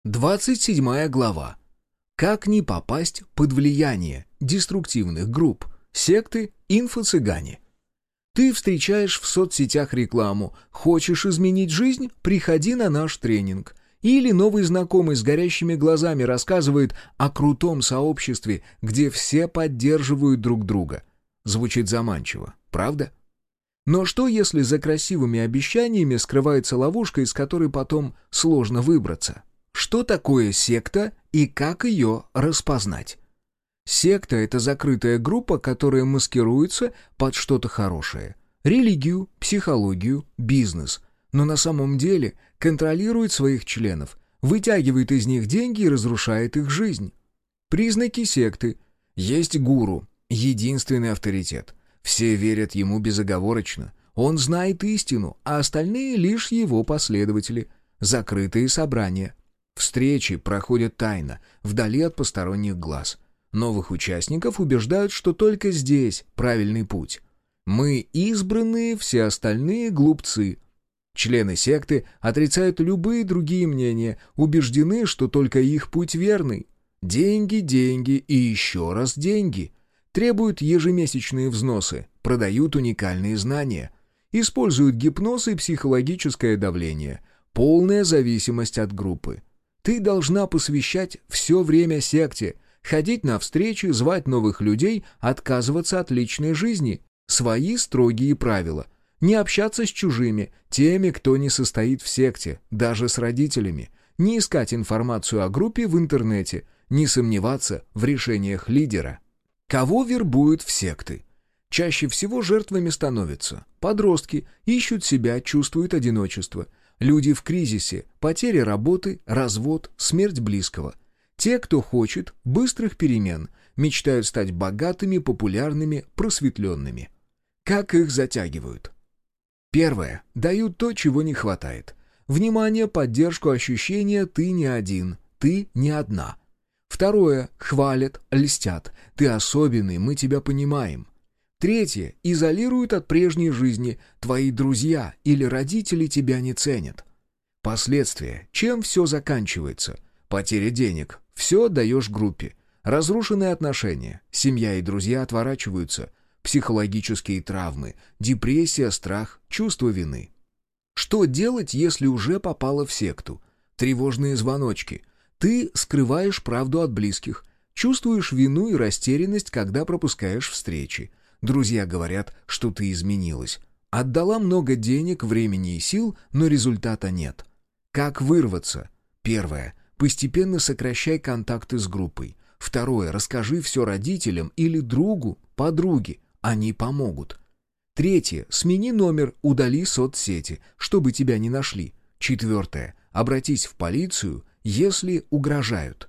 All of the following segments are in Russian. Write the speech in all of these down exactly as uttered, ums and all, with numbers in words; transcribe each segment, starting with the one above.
Двадцать седьмая глава. Как не попасть под влияние деструктивных групп, секты, инфо-цыгане. Ты встречаешь в соцсетях рекламу «Хочешь изменить жизнь? Приходи на наш тренинг». Или новый знакомый с горящими глазами рассказывает о крутом сообществе, где все поддерживают друг друга. Звучит заманчиво, правда? Но что, если за красивыми обещаниями скрывается ловушка, из которой потом сложно выбраться? Что такое секта и как ее распознать? Секта — это закрытая группа, которая маскируется под что-то хорошее. Религию, психологию, бизнес. Но на самом деле контролирует своих членов, вытягивает из них деньги и разрушает их жизнь. Признаки секты. Есть гуру, единственный авторитет. Все верят ему безоговорочно. Он знает истину, а остальные лишь его последователи. Закрытые собрания. Встречи проходят тайно, вдали от посторонних глаз. Новых участников убеждают, что только здесь правильный путь. Мы избранные, все остальные глупцы. Члены секты отрицают любые другие мнения, убеждены, что только их путь верный. Деньги, деньги и еще раз деньги. Требуют ежемесячные взносы, продают уникальные знания. Используют гипноз и психологическое давление. Полная зависимость от группы. Ты должна посвящать все время секте, ходить на встречи, звать новых людей, отказываться от личной жизни. Свои строгие правила. Не общаться с чужими, теми, кто не состоит в секте, даже с родителями. Не искать информацию о группе в интернете, не сомневаться в решениях лидера. Кого вербуют в секты? Чаще всего жертвами становятся подростки, ищут себя, чувствуют одиночество. Люди в кризисе, потеря работы, развод, смерть близкого. Те, кто хочет быстрых перемен, мечтают стать богатыми, популярными, просветленными. Как их затягивают? Первое. Дают то, чего не хватает. Внимание, поддержку, ощущение «ты не один», «ты не одна». Второе. Хвалят, льстят. «Ты особенный, мы тебя понимаем». Третье. Изолируют от прежней жизни. Твои друзья или родители тебя не ценят. Последствия. Чем все заканчивается? Потеря денег. Все отдаешь группе. Разрушенные отношения. Семья и друзья отворачиваются. Психологические травмы. Депрессия, страх, чувство вины. Что делать, если уже попала в секту? Тревожные звоночки. Ты скрываешь правду от близких. Чувствуешь вину и растерянность, когда пропускаешь встречи. Друзья говорят, что ты изменилась. Отдала много денег, времени и сил, но результата нет. Как вырваться? Первое. Постепенно сокращай контакты с группой. Второе. Расскажи все родителям или другу, подруге. Они помогут. Третье. Смени номер, удали соцсети, чтобы тебя не нашли. Четвертое. Обратись в полицию, если угрожают.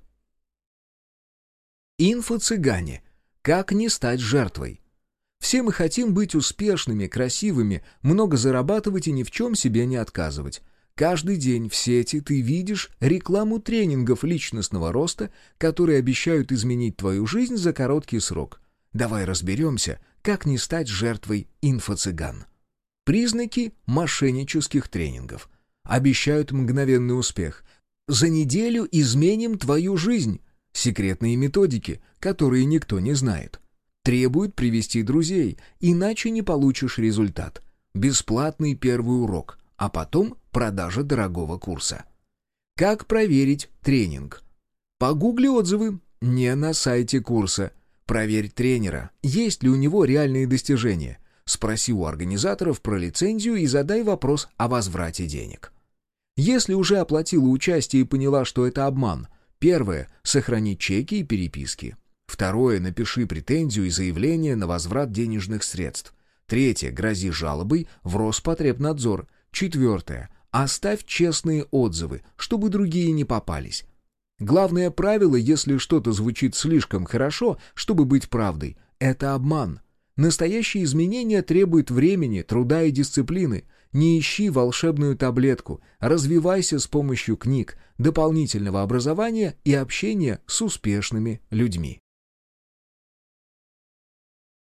Инфо-цыгане. Как не стать жертвой? Все мы хотим быть успешными, красивыми, много зарабатывать и ни в чем себе не отказывать. Каждый день в сети ты видишь рекламу тренингов личностного роста, которые обещают изменить твою жизнь за короткий срок. Давай разберемся, как не стать жертвой инфо-цыган. Признаки мошеннических тренингов. Обещают мгновенный успех. За неделю изменим твою жизнь. Секретные методики, которые никто не знает. Требуют привести друзей, иначе не получишь результат. Бесплатный первый урок, а потом продажа дорогого курса. Как проверить тренинг? Погугли отзывы, не на сайте курса. Проверь тренера, есть ли у него реальные достижения. Спроси у организаторов про лицензию и задай вопрос о возврате денег. Если уже оплатила участие и поняла, что это обман, первое – сохрани чеки и переписки. Второе – напиши претензию и заявление на возврат денежных средств. Третье – грози жалобой в Роспотребнадзор. Четвертое – оставь честные отзывы, чтобы другие не попались. Главное правило, если что-то звучит слишком хорошо, чтобы быть правдой – это обман. Настоящие изменения требуют времени, труда и дисциплины. Не ищи волшебную таблетку, развивайся с помощью книг, дополнительного образования и общения с успешными людьми.